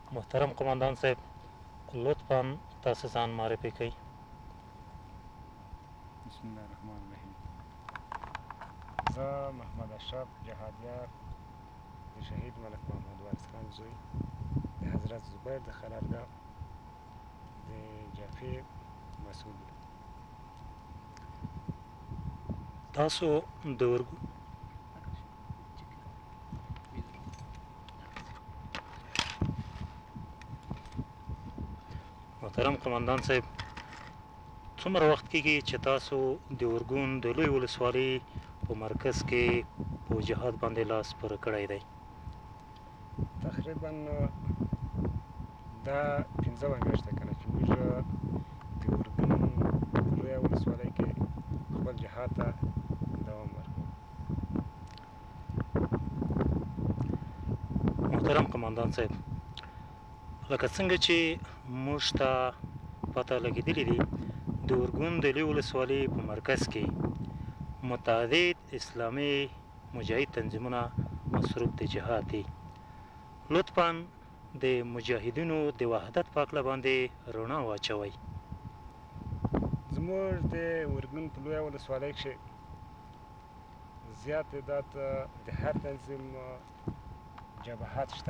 محترم قماندان صاحب لطفا تاسو ځان معرفي کړئ. بسم الله الرحمن الرحیم. زه محمد اشرف جهادیار د شهید ملک محمود وارث خان زوی د حضرت زبیر د خلارګاه د جعفې مسؤل یم. تاسو د محترم قماندان صاحب څومره وخت کېږي چې تاسو د ارګون د لوی ولسوالۍ په مرکز کې په جهاد باندې لاس پوره کړی دی؟ تقریبا دا 15 میاشته کنه چې موږ د ارګون په لویه ولسوالۍ کې خپل جهاد ته دوام ورکوو. محترم قماندان صاحب لکه څنګه چې موږ ته پته لګېدلې دي د ارګون د لوی ولسوالۍ په مرکز کې متعدد اسلامي مجاهد تنظیمونه مصروف د جهاد دي. لطفا د مجاهدینو د وحدت په هکله باندې رڼا واچوئ. زموږ د ارګون په لویه ولسوالۍ کښې زیات تعداد د هر تنظیم جبهات شته.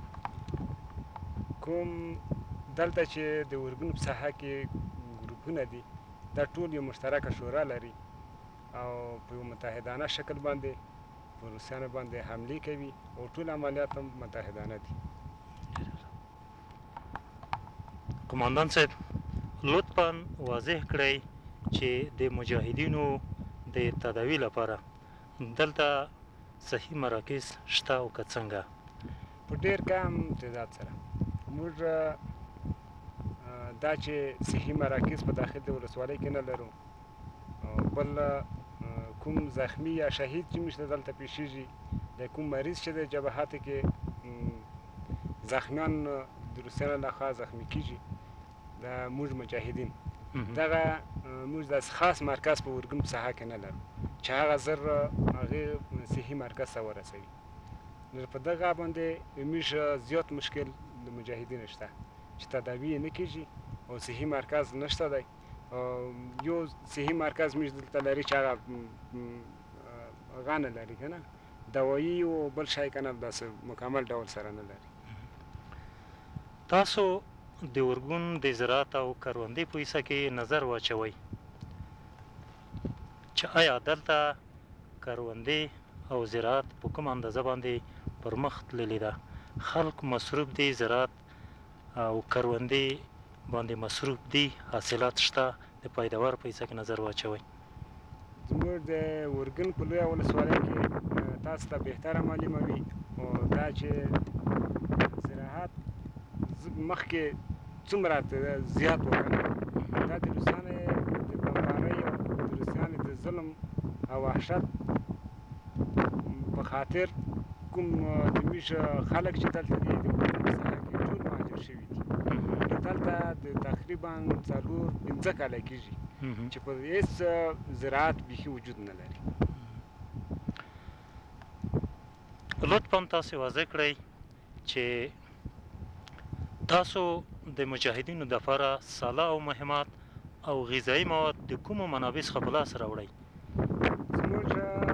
کوم دلته چې د ارګون په ساحه کې ګروپونه دي دا ټول یو مشترکه شورا لري او په یو متحدانه شکل باندې په روسیانو باندې حملې کوي او ټول عملیات هم متحدانه دي. قماندان صاحب لطفا واضح کړئ چې د مجاهدینو د تداوی لپاره دلته صحیح مراکز شته او که څنګه؟ په ډېر کم تعداد سره موږ دا چې صحي مراکز په داخل د ولسوالۍ کې نه لرو. بل کوم زخمی یا شهید چې موږ ته دلته پیښیږي د کوم مریض چې د جبهاتو کې زخمیان د روسیانو لخوا زخمي کیږي د موږ مجاهدین دغه موږ داسې خاص مرکز په ارګون په ساحه کې نه لرو چې هغه زر هغې صحي مرکز ته ورسوي. په دغه باندې موږ زیات مشکل د مجاهدینو شته چې تداوی یې نه کېږي او صحي مرکز نشته دی. یو صحي مرکز موږ دلته لري چې هغه هغه نه لري که نه دوایي او بل شی که نه داسې مکمل ډول سره نه لري. تاسو د ارګون د زراعت او کروندې په حصه کې نظر واچوئ چې آیا دلته کروندې او زراعت په کوم اندازه باندې پرمخ تللې ده؟ خلک مصروف دي، زراعت او کروندې باندې مصروف دي، حاصلات شته، د پیداوار په حصه کې نظر واچوئ. زموږ د ارګون په لویه ولسوالۍ کې تاسو ته بهتره معلومه وي دا چې زراعت مخکې څومره زیات وکړه دا د روسیانو د بمبارۍ او د روسیانو د ظلم او وحشت په خاطر کوم د موږ خلک چې دلته دي د ارګون په ساحه کې ټول مهاجر شوي دي. دلته د تقریبا 4-5 کاله کېږي چې په هېڅ زراعت بیخي وجود نه لري. لطفا تاسو واضح کړئ چې تاسو د مجاهدینو دپاره سلاح او مهمات او غذایي مواد د کومو منابع څخه په لاس راوړئ؟ زموږ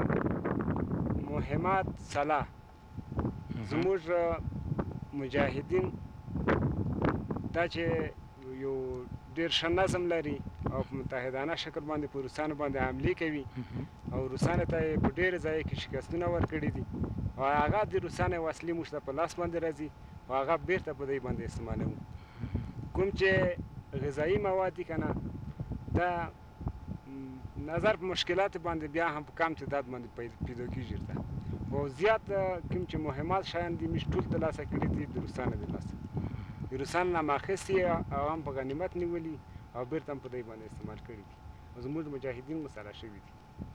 مهمات سلاح زموږ مجاهدین دا چې یو ډېر ښه نظم لري او په متحدانه شکل باندې په روسانو باندې حملې کوي او روسانو ته یې په ډېرو ځایو کې شکستونه ورکړي دي او هغه د روسانو وسلې موږ ته په لاس باندې راځي او هغه بېرته په دوی باندې استعمالوو. کوم چې غذایي مواد دي که نه دا نظر په مشکلاتو باندې بیا هم په کم تعداد باندې پیدا کېږي ورته او زیات کوم چې مهمات شیان دي موږ ټول ترلاسه کړي دي د روسانو د لاسه. د روسانو نه هم اخیستي او هم په غنیمت نیولي او بېرته هم په دوی باندې استعمال کړي دي او زموږ مجاهدین مسلح شوي دي.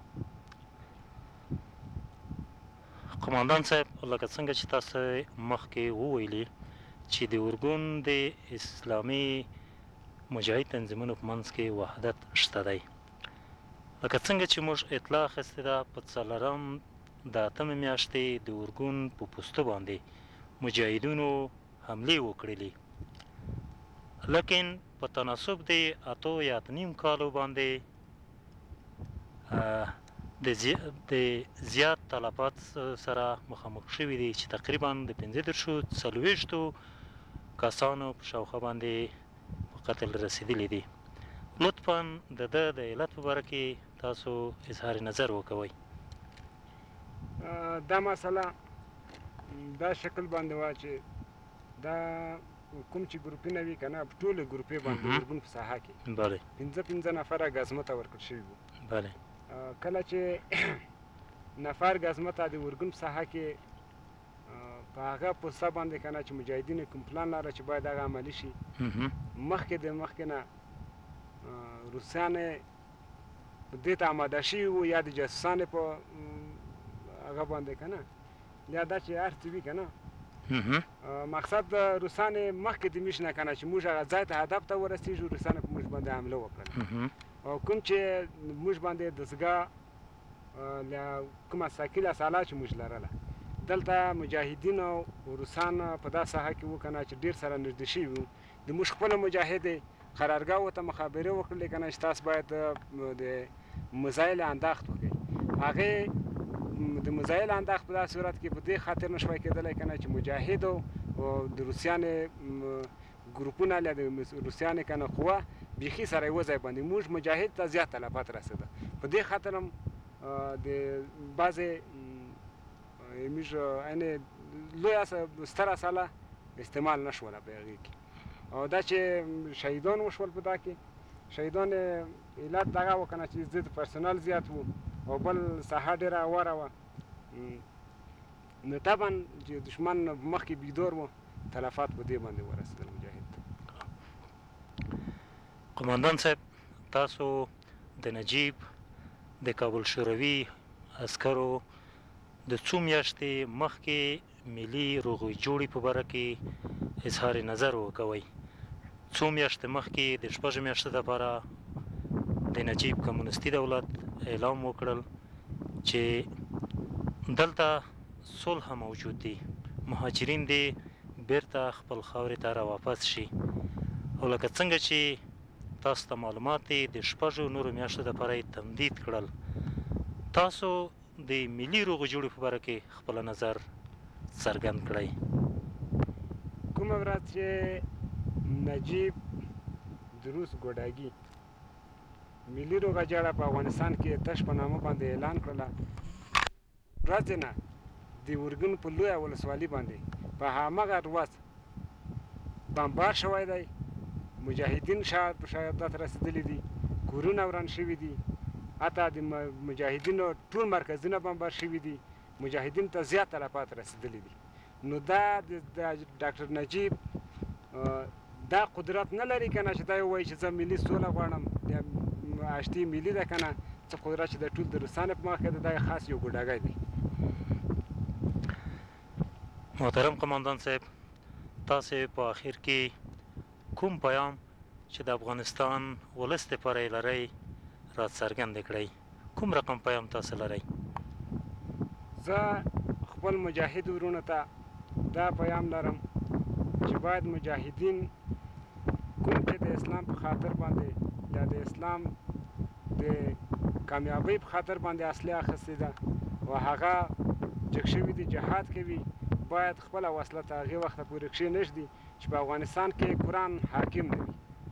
قماندان صاحب لکه څنګه چې تاسو مخکې وویلي چې د ارګون د اسلامي مجاهد تنظیمونو په منځ کې وحدت شته دی. لکه څنګه چې موږ اطلاع اخیستې ده په 4 د 8 میاشتې د ارګون په پوستو باندې مجاهدینو حملې وکړلې، لیکن په تناسب د 8 یا 8.5 کالو باندې د زیات تلفات سره مخامخ شوي دي چې تقریبا د 45 کسانو په شاوخوا باندې په قتل رسېدلي دي. لطفا د ده د علت په باره کې تاسو اظهار نظر وکوئ. دا مسله دا شکل باندې وه چې دا کوم چې ګروپونه وي که نه په ټولې ګروپې باندې د اورګون په ساحه کې بله 5 نفره ګزمه ته ورکړل شوي وو. بله کله چې نفر ګزمه ته د اورګون په ساحه کې په هغه پوسته باندې که نه چې مجاهدینو کوم پلان لره چې باید هغه عملي شي، مخکې نه روسیانې دې ته آماده شوي وو، یا د جاسوسانو په هغه باندې که نه، یا دا چې هر څه وي که نه، مقصد روسانې مخکې د میش نه که نه چې موږ هغه ځای ته هدف ته ورسېږو، روسانو په موږ باندې حمله وکړله. او کوم چې موږ باندې دستګاه کومه ثقیله ساله چې موږ لرله، دلته مجاهدین او روسان په دا ساحه کې وو که نه چې ډېر سره نږدې شوي وو. د موږ خپله مجاهد قرارګاهو ته مخابرې وکړلې که نه چې تاسو باید د مزایل انداخت وکړئ. هغې د مزایل انداخت په داسې صورت کې په دې خاطر نه شوی کېدلی که نه چې مجاهدو د روسیانې ګروپونه یا د روسیانې که نه قوه بیخي سره یوه ځای باندې موږ مجاهد ته زیات تلفات رسېده. په دې خاطر هم د بعضې موږ یعنې لویه ستره ساله استعمال نه شوله په هغې کې. او دا چې شهیدان وشول په دا کې شهیدان علت دغه و که نه چې ضد پرسونل زیات وو او بل ساحه ډېره هواره وه، نو طبعا چې دشمن مخکې بیدار و تلفات په دې باندې ورسېدل مجاهد ته. قماندان صاحب، تاسو د نجیب د کابل شوروي عسکرو د څو میاشتې مخکې ملي روغې جوړې په باره کې اظهار نظر وکوئ. څو میاشتې مخکې د 6 میاشتو دپاره د نجیب کمونستي دولت اعلان وکړل چې دلته صلح موجود دی، مهاجرین دې بیرته خپل خاورې ته راواپس شي. او لکه څنګه چې تاسو ته معلومات دی د 6 نورو میاشتو دپاره یې تمدید کړل. تاسو د ملي روغې جوړې په باره کې خپل نظر څرګند کړئ. کومه ورځ چې نجیب د روس ګوډاګي ملي روغه جوړه په افغانستان کې تش په نامه باندې اعلان کړله، ورځې نه د اورګون په لویه ولسوالي باندې په همغه ورځ بمبار شوی دی، مجاهدین شهادت رسېدلي دي، کورونه وران شوي دي، حتی د مجاهدینو ټول مرکزونه بمبار شوي دي، مجاهدینو ته زیات تلفات رسېدلي دي. نو دا د ډاکټر نجیب دا قدرت نه لري که نه چې دا ووایي چې زه ملي سوله غواړم، اشتي ملي ده که نه، څه قدرت چې د ټول د روسانو په مخ کې ده، دا خاص یو ګوډاګی دی. محترم قماندان صاحب، تاسې په آخر کې کوم پیام چې د افغانستان ولس دپاره یې لرئ را څرګند کړئ؟ کوم رقم پیام تاسو لرئ؟ زه خپل مجاهد ورونو ته دا پیام لرم چې باید مجاهدین کوم چې د اسلام په خاطر باندې یا د اسلام د کامیابۍ په خاطر باندې اصلي اخیستې ده او هغه جګ شوي دي جهاد کوي، باید خپله وسله تر هغې وخته پورې کښېنږدي چې په افغانستان کې قرآن حاکم نه وي.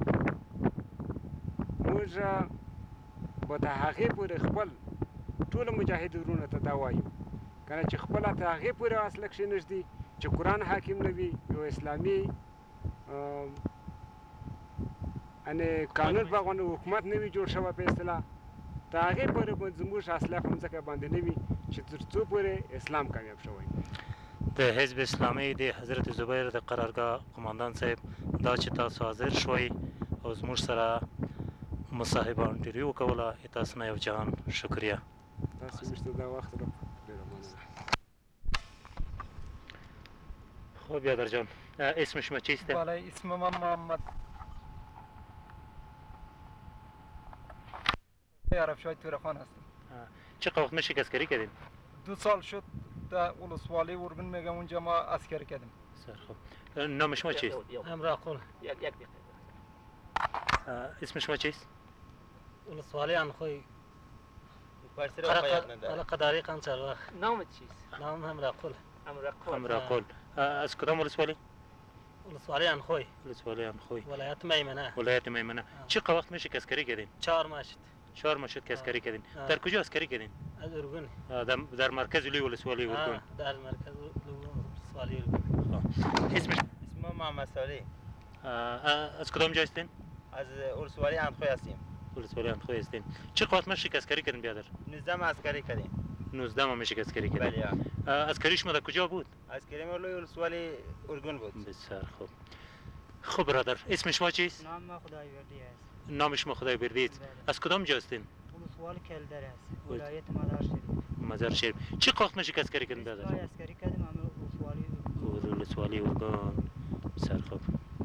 موږ به تر هغې پورې خپل ټولو مجاهد ورونو ته دا وایو که نه چې خپله تر هغې پورې وسله کښېنږدي چې قرآن حاکم نه وي، یو اسلامي یعنې قانون په حکومت نه وي جوړ شوی په اصطلاح، تر هغې پورې به زموږ اصلاح په مځکه باندې نه وي چې تر څو پورې اسلام کامیاب شوی. د حزب اسلامي د حضرت زبیر د قرارګاه قماندان صاحب، دا چې تاسو حاضر شوئ او زموږ سره مصاحبه انټرویو وکوله، تاسو نه یو جهان شکریه. تاسو موږ ته دا وخت راکړ، ډېره مننه. خب بیادر جان، اسم شما چیست؟ بله، اسم من محمد عرفشای تورخان هستم. چقدر وقت میشه که اسکری کردین؟ 2 سال شد در ولسوالی اورگون میگم، اونجا ما اسکری کردیم. بسیار خوب. نام شما چیست؟ امراقل اسم شما چیست؟ ولسوالی انخوی پارسر علا قداری قنچر وقت نامت چیست؟ نام امراقل امراقل. از کدام ولسوالی؟ ولسوالی انخوی ولسوالی امخوی. ولایت میمنه ولایت میمنه. چقدر وقت میشه که اسکری کردین؟ 4 ماه شد 4 ماه شد که اسکری کردین. آه. در کجا اسکری کردین؟ از ارگون در مرکز لوی ولسوالی اردن. در مرکز ولسوالی ارگون. اسمش اسم محمد صالح از کدام جا هستین؟ از ولسوالی اندخوی هستیم. ولسوالی امخوی هستین. چقدر وقت میشه که اسکری کردین بیادر؟ 19 عسکری کردیم. 19 ماه میشه که اسکری کردین. بله. اسکری شما در کجا بود؟ عسکری مولوی ولسوالی ارگون بود. بسیار خوب. خب برادر اسم شما چیست؟ نام ما خدایوردی است. نام شما خدای بردید. از کدام جا هستین؟ ولسوال کلدر است. ولایت مزار شریف. مزار شریف. چقدر وقت میشه که اسکری کردین استای بیادر؟ عسکری کردیم اما ولسوالی ولسوالی اردن. بسیار خوب.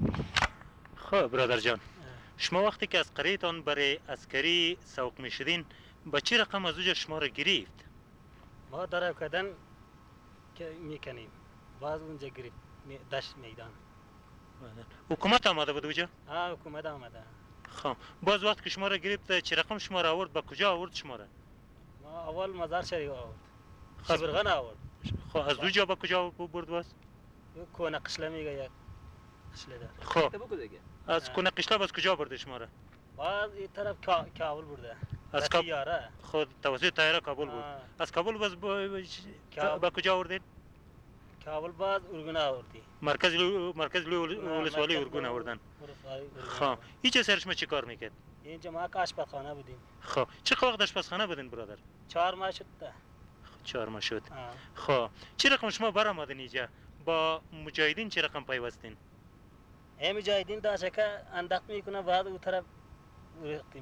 خب برادر جان شما وقتی که از قریتان برای اسکری سوق میشدین با چه رقم از اوجا شما را گرفت؟ ما در کردن که میکنیم باز اونجا گرفت دشت میدان. حکومت آمده بود اوجا؟ حکومت آمده. خب باز وقت که شما را گرفت چه رقم شما را آورد؟ با کجا آورد شما را؟ ما اول مزار شریف آورد. خب. شبرغن آورد. خب از اوجا با کجا برد باز؟ کونه قشله میگه یک قشله دار. خب از کنه قشلا باز کجا برده شما را؟ باز این طرف کابل برده. از کابل. خود توسط طیاره کابل بود. از کابل باز با کجا آوردین؟ کابل باز ارگون آوردی. مرکز ولسوالی ارگون آوردن. خب اینجا سر شما چی کار میکرد؟ اینجا ما آشپزخانه بودیم. خب چه وقت آشپزخانه بودین برادر؟ 4 ماه شد ده. 4 ماه شد. خب چه رقم شما برآمدین اینجا؟ با مجاهدین چه رقم پیوستین؟ مجاهدین داشکه انداخت میکنه بعد اون طرف ریختیم.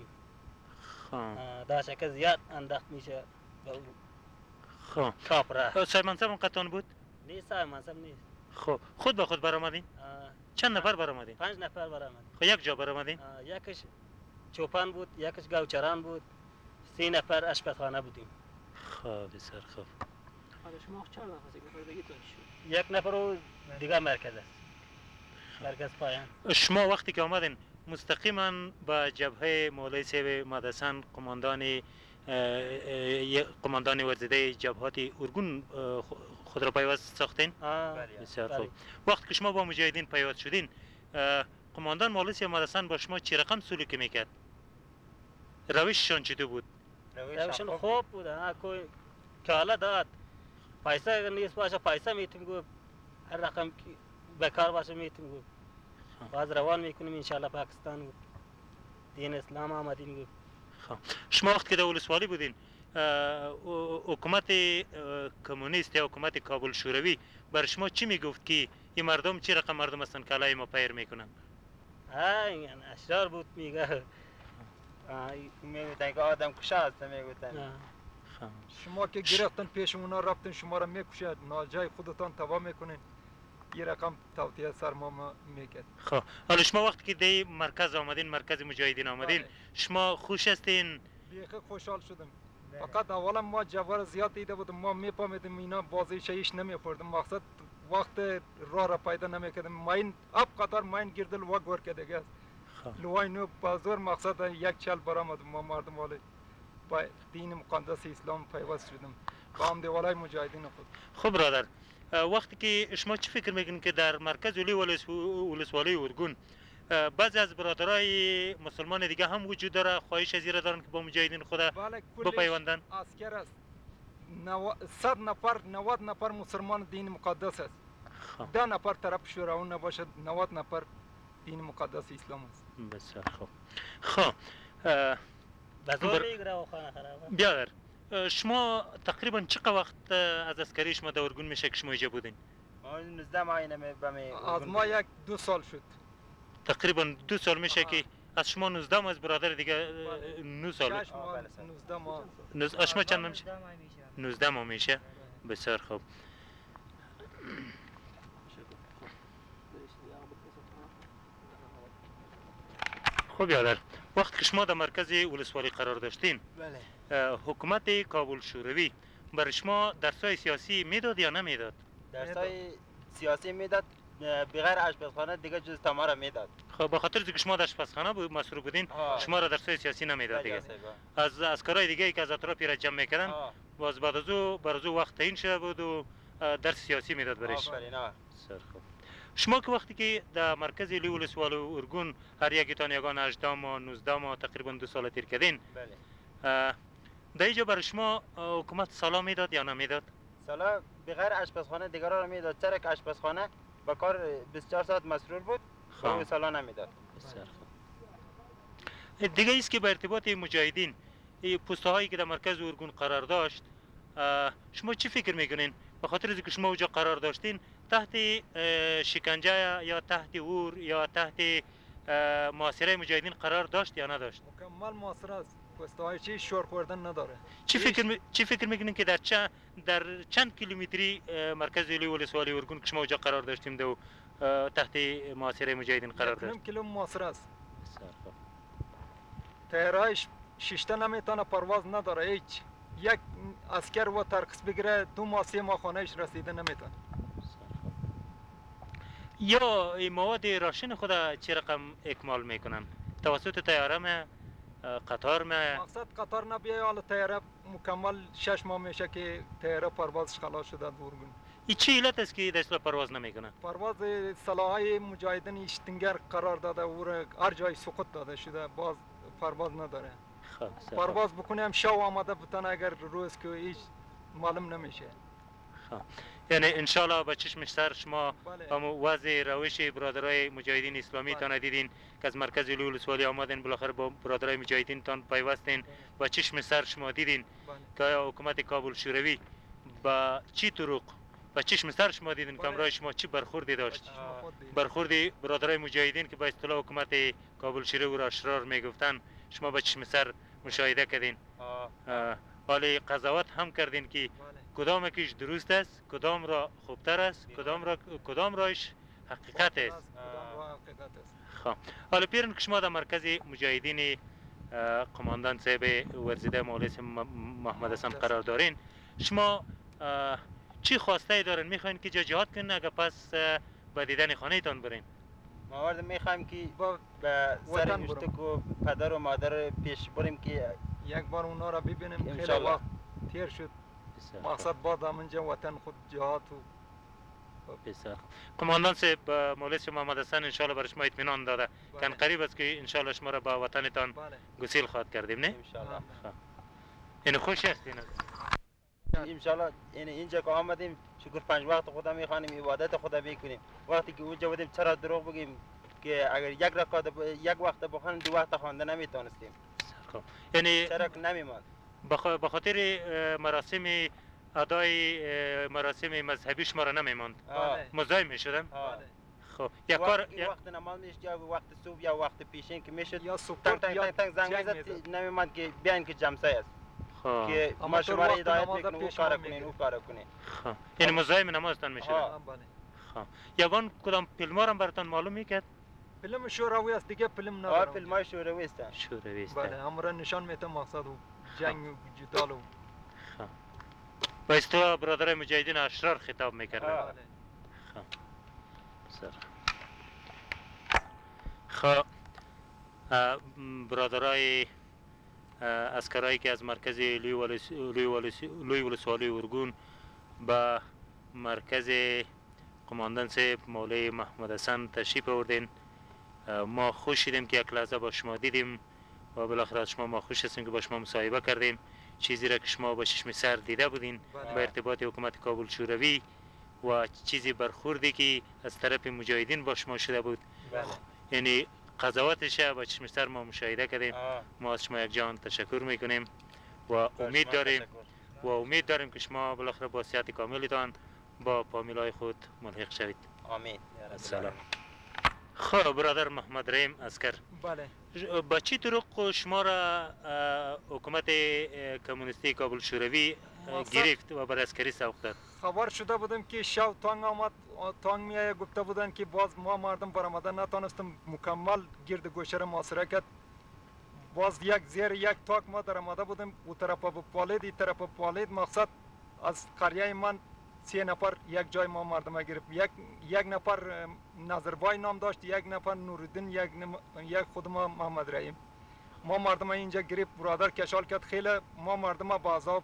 داشکه زیاد انداخت میشه. خب کاپره. صاحب منصب قطعان بود؟ نیست صاحب منصب نیست. خب خود با خود برآمدین؟ چند نفر برآمدین؟ 5 نفر برآمدیم. خب یک جا برآمدین؟ یکش چوپان بود، یکش گوچران بود، 3 نفر آشپزخانه بودیم. خب بسیار خوب. شما چند نفر که بگید یک نفر و دیگه مرکز است. مرکز پایان. شما وقتی که آمدین مستقیما با جبهه مولای صاحب مدسن قماندان ورزیده جبهات ارگون خود را پیوست ساختین؟ بسیار خوب. وقتی که شما با مجاهدین پیوست شدین قماندان مولای صاحب مدسن با شما چه رقم سلوکی میکرد؟ روششان چطور بود؟ روششان خوب بود. کوئی کالا داد. پیسه نیست باشه پیسه میتونیم گفت هر رقم بکار باشه میتونیم گفت باز روان میکنیم انشالله پاکستان دین اسلام آمدیم گفت. شما وقتی که در ولسوالی بودین حکومت کمونیست یا حکومت کابل شوروی بر شما چی میگفت که این مردم چی رقم مردم هستن که علیه ما پیر میکنن؟ این اشرار بود میگه میگوتن که آدم کشا هست میگوتن. شما که گرفتن پیش اونا رفتن شما را میکشد ناجای خودتان تباه میکنین یه رقم توطیه سر ما میکرد. خب حالا شما وقتی که دی مرکز آمدین مرکز مجاهدین آمدین شما خوش هستین؟ بیخی خوشحال شدم. فقط اولا ما جوار زیاد دیده بودم ما میپامیدیم اینا بازی شایش نمیخوردم مقصد وقت راه را پیدا نمیکردم ماین اب قطار ماین گردل و گور کده است. لوای نو بازور مقصد یک چل برآمد ما مردم والی با دین مقدس اسلام پیوست شدم با هم دیوالای مجاهدین خود. خب برادر وقتی که شما چی فکر میکنید که در مرکز ولسوالی ارگون بعضی از برادرای مسلمان دیگه هم وجود داره خواهش از ایره دارن که با مجاهدین خود بپیوندن؟ عسکر است 100 نفر 90 نفر مسلمان دین مقدس است. 10 نفر طرف شوراون نباشد 90 نفر دین مقدس اسلام است. بسیار خوب. خب بیادر شما تقریبا چقدر وقت از اسکری شما در ارگون میشه که شما اینجا بودین؟ 19 ماه از ما 1-2 سال شد. تقریبا 2 سال میشه که از شما 19 ماه از برادر دیگه 9 سال. 19 ماه. از شما چند ماه میشه؟ 19 ماه میشه. بسیار خوب. خب بیادر وقتی که شما در مرکز ولسوالی قرار داشتین حکومت کابل شوروی برای شما درسای سیاسی میداد یا نمیداد؟ درسای سیاسی میداد بغیر آشپزخانه دیگه جز ما را میداد. خب به خاطر اینکه شما در آشپزخانه مصروف بودین آه. شما را درس سیاسی نمیداد دیگه. بله صاحب. از اسکرای دیگه ای که از اطرافی را جمع میکردن باز بعد از او بر از او وقت تعیین شده بود و درس سیاسی میداد برش. آفرین. سر خوب. شما که وقتی که در مرکز لیو ولسوالی ارگون هر یکیتان یگان 18 ماه 19 ماه تقریبا 2 سال تیر کردین، بله. در اینجا برای شما حکومت سالا میداد یا نمیداد؟ سالا بغیر آشپزخانه دیگران را میداد، چرا که آشپزخانه با کار 24 ساعت مسئول بود. خب سالا نمیداد. بسیار خوب. دیگه ایست که به ارتباط مجاهدین این پوسته هایی که در مرکز ارگون قرار داشت، شما چی فکر میکنین؟ به خاطر اینکه شما اونجا قرار داشتین تحت شکنجه یا تحت اور یا تحت محاصره مجاهدین قرار داشت یا نداشت؟ مکمل محاصره است. پوسته های چی شور خوردن نداره. چی فکر میکنین که در چند کیلومتری مرکز لیو ولسوالی ارگون که شما اونجا قرار داشتیم دو تحت محاصره مجاهدین قرار داشت؟ 1 کیلومتر محاصره است. بسیار خوب. تهرایش شیشته نمیتونه پرواز نداره. هیچ یک اسکر و ترخیص بگیره 2 ماه 3 ماه خانهش رسیده نمیتونه. یا این مواد راشن خود چه رقم اکمال میکنن؟ توسط طیاره قطار مقصد قطار نبیه، حالا طیاره مکمل 6 ماه میشه که طیاره پروازش خلاص شده دورگون. این چه علت است که دست پرواز نمیکنه؟ پرواز سلاحای مجاهدین اشتنگر قرار داده او را هر جای سقوط داده شده، باز پرواز نداره. خب پرواز بکنه هم شو آمده بتونه اگر روز که هیچ معلوم نمیشه. خب یعنی انشالله با چشم سر شما هم وضع روش برادرای مجاهدین اسلامی تان دیدین که از مرکز لیو ولسوالی آمدین بالاخره با برادرای مجاهدین تان پیوستین، با چشم سر شما دیدین که حکومت کابل شوروی با چی طرق با چشم سر شما دیدین که امرای شما چی برخوردی داشت؟ برخوردی برادرای مجاهدین که با اصطلاح حکومت کابل شوروی را اشرار میگفتن شما با چشم سر مشاهده کردین. حالی قضاوت هم کردین که کدام کیش درست است، کدام را خوبتر است، کدام رایش حقیقت است. خب حالا پیرن که شما در مرکز مجاهدین قماندان صاحب ورزیده مولوی محمد حسن قرار دارین، شما چی خواسته دارین؟ میخواین که جهاد کنین اگر پس به دیدن خانه تان برین؟ ما ورد میخوایم که به سر گشتک و پدر و مادر پیش بریم که یک بار اونا را ببینیم. خیلی وقت تیر شد، مقصد باز همونجا وطن خود جهاد و بسیار. قماندان صاحب مولوی محمد حسن انشالله برای شما اطمینان داده که قریب است که انشالله شما را به وطنتان گسیل خواهد کردیم، نه؟ انشالله. این خوش هستین؟ انشالله اینجا که آمدیم شکر 5 وقت خدا میخوانیم، عبادت خدا بکنیم. وقتی که اونجا بودیم چرا دروغ بگیم که اگر یک وقت بخوانیم 2 وقت خوانده نمیتونستیم. یعنی چرا که نمیماند به خاطر مراسم ادای مراسم مذهبی شما را نمیماند، مزاحم میشدن. خب یک کار وقت نماز میشد یا وقت صبح یا وقت پیشین که میشد یا صبح تنگ زنگ میزد نمیماند که بیاین که جمسه است که ما شما را هدایت میکنیم او کار کنین او کار کنین. خب یعنی مزاحم نمازتان میشدن. خب یگان کدام فیلم هم براتون معلوم میکرد؟ فیلم شوروی است دیگه، فیلم ندارم. فیلم های شوروی است. شوروی است. بله امر نشان میده مقصد و جنگ و جدال و با اصطلاح برادرای مجاهدین اشرار خطاب میکردن. خب برادرای عسکرایی که از مرکز لیو ولسوالی ارگون به مرکز قماندان صاحب مولوی محمد حسن تشریف آوردین، ما خوش شدیم که یک لحظه با شما دیدیم و بالاخره از شما ما خوش هستیم که با شما مصاحبه کردیم. چیزی را که شما با چشم سر دیده بودین به ارتباط حکومت کابل شوروی و چیزی برخوردی که از طرف مجاهدین با شما شده بود، یعنی قضاوتش با چشم سر ما مشاهده کردیم. ما از شما یک جان تشکر میکنیم و امید داریم که شما بالاخره با صحت کاملتان با فامیلای خود ملحق شوید. آمین. سلام. خب برادر محمد رحیم عسکر، بله با چی طرق شما را حکومت کمونیستی کابل شوروی گرفت و بر عسکری سوق داد؟ خبر شده بودم که شب تانگ آمد، تانگ میایه، گفته بودن که باز ما مردم برآمدن نتونستم مکمل گرد گوشه را محاصره کرد. باز زیر یک تاک ما در آمده بودیم، او طرف پالید این طرف پالید. مقصد از قریه من 3 نفر یک جای ما مردم گرفت. یک نفر نظربای نام داشت، یک نفر نوردین، یک خود ما محمد رحیم. ما مردم اینجا گرفت، برادر کشال کرد، خیلی ما مردم با عذاب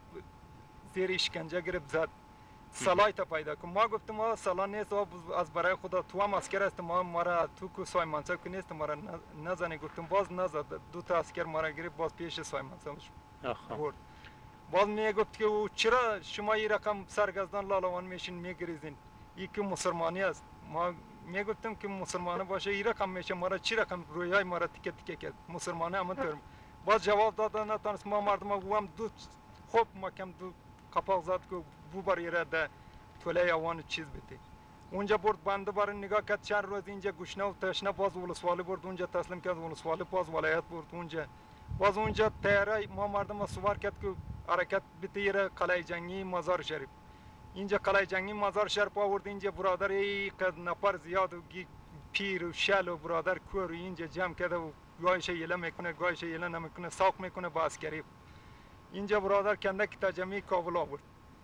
زیر اشکنجه گرفت زد. سلای تا پیدا کن. ما گفتم ما سلا نیست، از برای خدا تو هم اسکر است، ما را تو کو سای منصب که نیست، ما را نزنی. گفتم باز نزد. 2 تا اسکر ما را گرفت، باز پیش سای منصب برد. باز میگفت که چرا شما این رقم سرگردان لالوان میشین میگریزین، این که مسلمانی است. ما میگفتم که مسلمانه باشه این رقم میشه، ما را چی رقم رویای ما را تیکه تیکه کرد، مسلمانه همونطور. باز جواب داد نتونست. ما مردم گفتم دو خوب ما کم دو قپاق زد که بو بریره ده توله یوان چیز بیتی. اونجا برد بنده برای نگاه کرد چند روز اینجا گشنه و تشنه. باز ولسوالی برد اونجا تسلیم کرد، ولسوالی باز ولایت برد اونجا. باز اونجا تیاره ما مردم سوار کرد که حرکت بیتیره قلعه جنگی مزار شریف. اینجا قلعه جنگی مزار شریف آورد. اینجا برادر قد نفر زیاد و پیر و شل و برادر کور اینجا جمع کرده و گاهش یله میکنه گاهش یله نمیکنه، ساق میکنه با عسکری. اینجا برادر کندک تجمعی کابل آورد.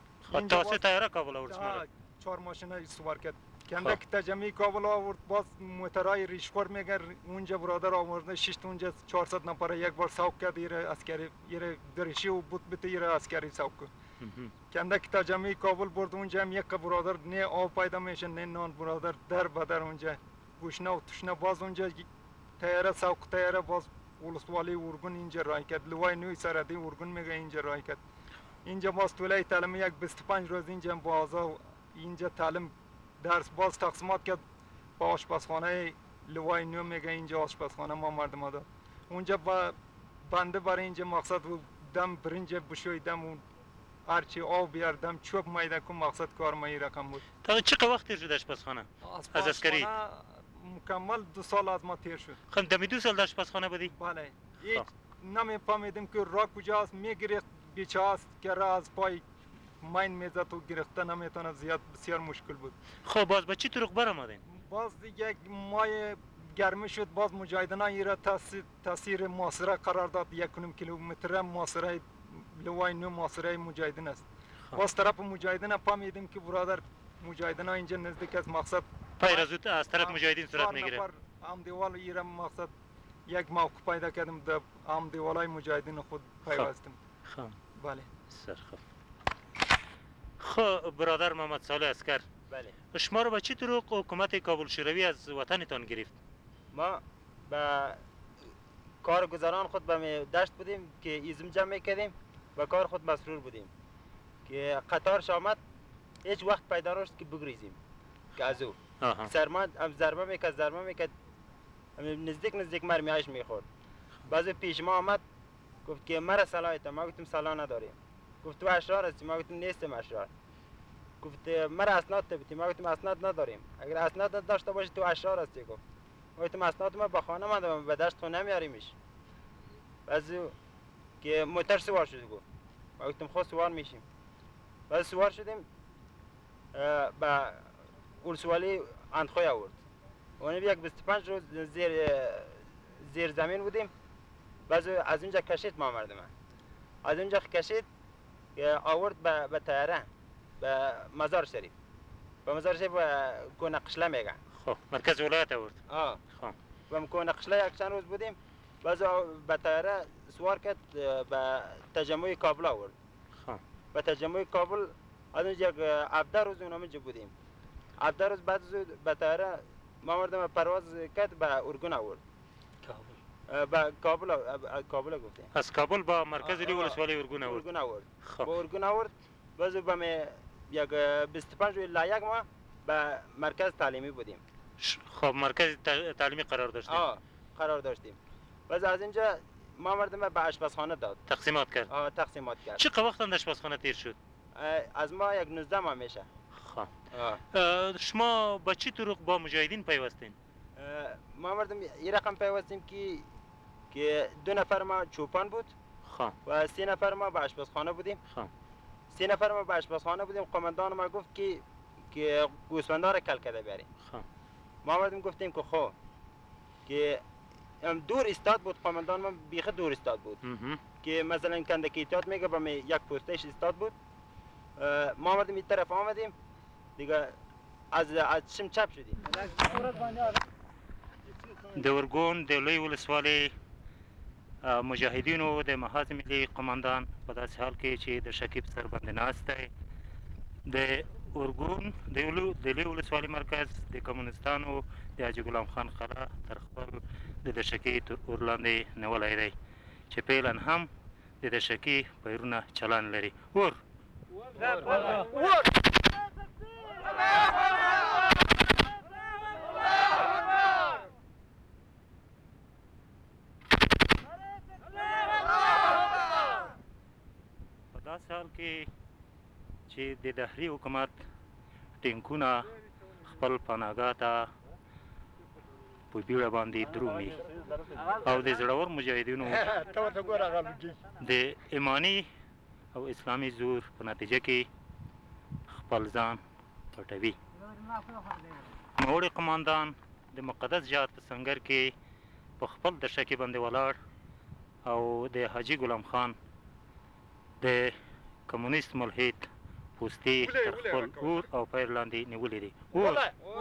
تاسه تیاره کابل آورد شما؟ 4 ماشین سوار کرد. کندک تجمعی کابل آورد. باز موترای ریشخور میگر اونجا برادر آورده 6 اونجا 400 نفر یک بار ساق کرد. ایره عسکری ایره درشی و بود بیت ایره عسکری ساق کرد. کندک تجمعی کابل برد. اونجا هم یک برادر نه آب پیدا میشه نه نان. برادر در بدر اونجا گوشنه و تشنه. باز اونجا تیاره ساق تیاره باز ولسوالی ارگون اینجا رای کرد. لوای نوی سرحدی ارگون میگه اینجا رای کرد. اینجا باز طوله تعلیم یک 25 روز اینجا بازا اینجا تعلیم درس باز تقسیمات کرد با آشپزخانه لوای نو میگه اینجا آشپزخانه ما مردم داد. اونجا با بنده برای اینجا مقصد دم برنج بشوی دم هرچی آب بیاردم چوب میده کن مقصد کار ما این رقم بود. تا چه وقت تیر شد آشپزخانه؟ از عسکری؟ مکمل 2 سال از ما تیر شد. خب دمی 2 سال در آشپزخانه بودی؟ بله. هیچ نمیفهمیدم که راه کجاست. میگرفت بیچه است که راه از پای ماین میزد و گرفته نمیتونه. زیاد بسیار مشکل بود. خب باز به چی طرق برآمدین؟ باز یک ماه گرمی شد. باز مجاهدین ایرا تاثیر محاصره قرار داد. 1.5 کیلومتر محاصره لوای نو محاصره مجاهدین است. باز طرف مجاهدین فهمیدیم که برادر مجاهدین اینجا نزدیک است. مقصد پیرازوت از طرف مجاهدین صورت میگیره. هم دیوال ایرا مقصد یک موقع پیدا کردیم در هم دیوالای مجاهدین خود پیوستیم. خب بله سر خب برادر محمد صالح عسکر، بله شما رو به چی طرق حکومت کابل شوروی از وطنتان گرفت؟ ما به کارگزاران خود به دشت بودیم که ایزم جمع میکردیم و کار خود مسرور بودیم که قطارش آمد هیچ وقت پیدا نشد که بگریزیم که از او سرمان هم ضربه میکرد نزدیک مرمیاش میخورد. بعضی پیش ما آمد گفت که مرا صلاحیت. ما گفتیم صلاح نداریم. گفت تو اشرار هستی. ما گفتیم نیستم اشرار. گفت مرا اسناد تبیتی. ما گفتیم اسناد نداریم. اگر اسناد داشته باشی تو اشرار هستی. گفت ما گفتیم اسناد ما به خانه ماندم به دشت خود نمیاریمش. بعضی که موتر سوار شد گفت. ما گفتیم خود سوار میشیم. بعد سوار شدیم با ولسوالی اندخوی آورد. اون یک 25 روز زیر زمین بودیم. بعد از اونجا کشید ما مردم. از اونجا کشید آورد به تیاره به مزار شریف. به مزار شریف کونه قشله میگن. خب مرکز ولایت آورد. خب و کونه قشله یک چند روز بودیم. بعد به تیاره سوار کرد به تجمع کابل آورد. خب به تجمع کابل از اونجا 17 روز اونجا بودیم. 17 روز بعد به تیاره ما مردم پرواز کرد به ارگون آورد. با کابل گفتیم. از کابل با مرکز ولسوالی ارگون آورد. با ارگون آورد. باز با یک 25 لایق ما به مرکز تعلیمی بودیم. خب مرکز تعلیمی قرار داشتیم. قرار داشتیم. باز از اینجا ما مردم به آشپزخانه داد. تقسیمات کرد. تقسیمات کرد. چه وقت در آشپزخانه تیر شد؟ از ما یک 19 ماه میشه. خب شما با چی طرق با مجاهدین پیوستین؟ ما مردم این رقم پیوستیم که 2 نفر ما چوپان بود. خب و 3 نفر ما به آشپزخانه بودیم. خب 3 نفر ما به آشپزخانه بودیم. قماندان ما گفت که گوسفندا را کل کرده بیاریم. خب ما مردم گفتیم که خب که دور استاد بود. قماندان ما بیخ دور استاد بود که مثلا کندکی احتیاط میگه به یک پستش استاد بود. ما مردم این طرف آمدیم دیگه از چشم چپ شدی. د ارګون د لوی ولسوالۍ مجاهدینو د محاذ ملي قماندان په داسې حال کې چې د شکیب سر باندې ناست دی د ارګون د لوی ولسوالۍ مرکز د کمونستانو د حاجي ګلام خان خلا تر خپل د دشکي تر اور لاندې نیولی دی چې فعلا هم د دشکي پیرونه چلان لري. اور په داسې حال کې چې د دهري حکومت ټینکونه خپل پناهګاه ته په بیړه باندې درومي او د زړور مجاهدینو د ایماني او اسلامي زور په نتیجه کې خپل ځان پټوي. نوموړی قماندان د مقدس جهاد په سنګر کې په خپل دشکې باندې ولاړ او د حاجي ګلام خان د کمونیست ملحد پوستې تر خپل اور او پیر لاندې نیولې دي. اور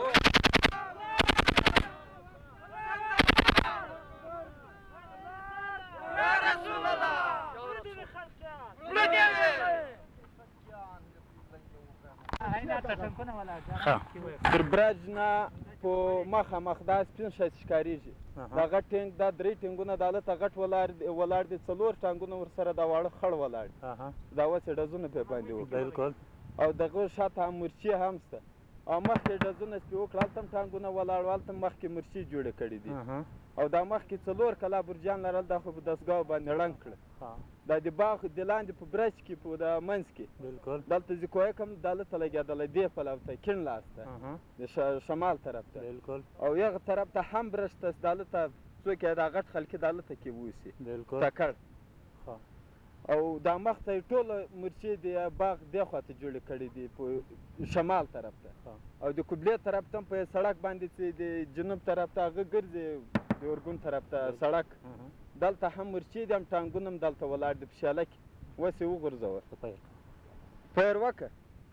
تر برج نه په مخامخ دا سپین شاید ښکارېږي دغه ټینک دا درې ټینګونه د هلته غټ ولاړ دي 4 ټانګونه ورسره دا واړه خړ ولاړ دا اوسې ډزونه پرې باندې وکړل او دغه شاته هم مرچې هم شته او مخکې ډزونه چې پرې وکړه هلته هم ټانګونه ولاړ وو هلته مخکې مرچې جوړې کړي دي او دا مخکې 4 کلا برجان لرل دا خو په دستګاو باندې ړنګ کړه دا د باغ د لاندې په برج کې په د منځ کې بالکل دلته زه کویک هم دلته لګېدلی دې پلو ته کیڼ لاس ته د شمال طرف ته بالکل او یغه طرف ته هم برج ته دلته څوک یې دا غټ خلکې دلته کې اوسي بالکل تکړ او دا مخ ته یې ټوله مرچې د باغ دې خوا ته جوړې کړي دي په شمال طرف ته او د قبلې طرف ته هم په سړک باندې چې د جنوب طرف ته هغه ګرځي د ارګون طرف ته سړک دلته هم مرچې دي هم ټانګونه هم دلته ولاړ دي په شاله کې اوس یې وغورځوه پیر وکړه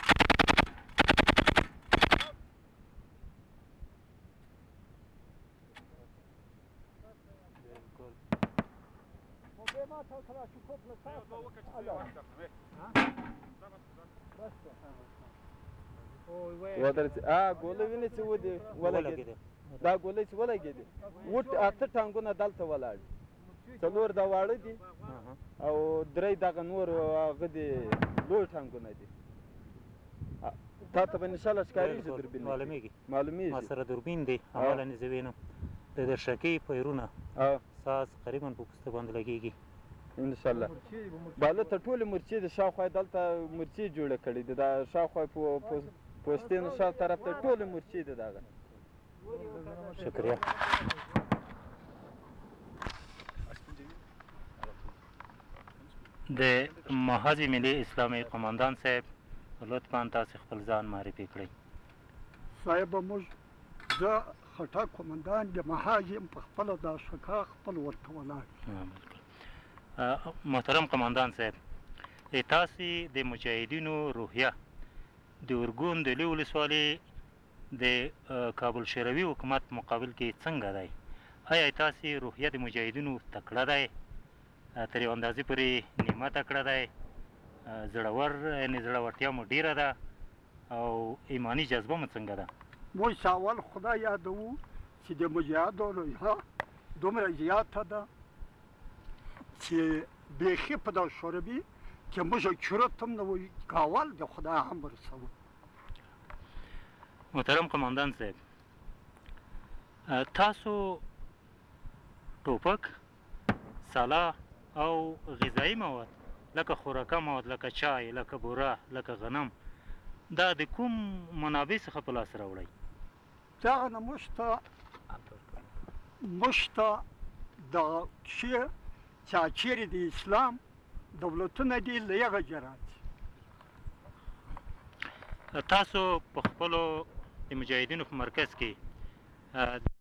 ګوله وینې چې ولګېدې دا ګولۍ چې ولګېدې اته ټانګونه دلته ولاړ دي 4 دا واړه دي او 3 دغه نور هغه دي لوی ټانګونه دي تا ته به انشاءالله ښکارېږي دوربین معلومیږي ما سره دوربین دی اوله نه زه وینم د دشکي پیرونه ساس قریبا په پوسته باندې لګېږي انشاءالله باله ته ټولې مرچې د شاوخوا دلته مرچې جوړه کړې دي دا شاوخوا پوستې نه شا طرف ته ټولې مرچې دي دغه شکریه. د محاذ ملي اسلامي قماندان صاحب لطفا تاسې خپل ځان معرفي کړئ. صاحب موږ زه خټک قماندان د محاذ یم په خپله دا شکا خپل ورته ولاړ. محترم قماندان صاحب تاسې د مجاهدینو روحیه د ارګون د لوی ولسوالۍ د کابل شوروي حکومت مقابل کې څنګه دی؟ آیا تاسې روحیه د مجاهدینو تکړه دی تر یو اندازې پورې نیمه تکړه دی زړور یعنې زړورتیا مو ډیره ده او ایماني جذبه مو څنګه ده؟ موږ اول خدای یادوو چې د مجاهدو روحیه دومره زیاته ده چې بیخي په دا شوروي کې موږ چورت هم نه وایو کاول د خدای هم ورسوو. محترم قماندان صاحب تاسو ټوپک سلاح او غذایي مواد لکه خوراکه مواد لکه چای لکه بوره لکه غنم دا د کوم منابع څخه په لاس راوړئ؟ دغه نه موږ ته دغه کښې چې چیرې د اسلام دولتونه دي له هغه جرات تاسو په خپلو د مجاهدینو په مرکز کې